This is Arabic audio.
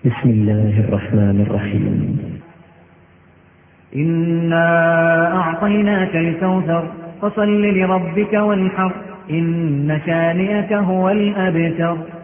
بسم الله الرحمن الرحيم. إنا أعطيناك الكوثر فصل لربك وانحر إن شانئك هو الأبتر.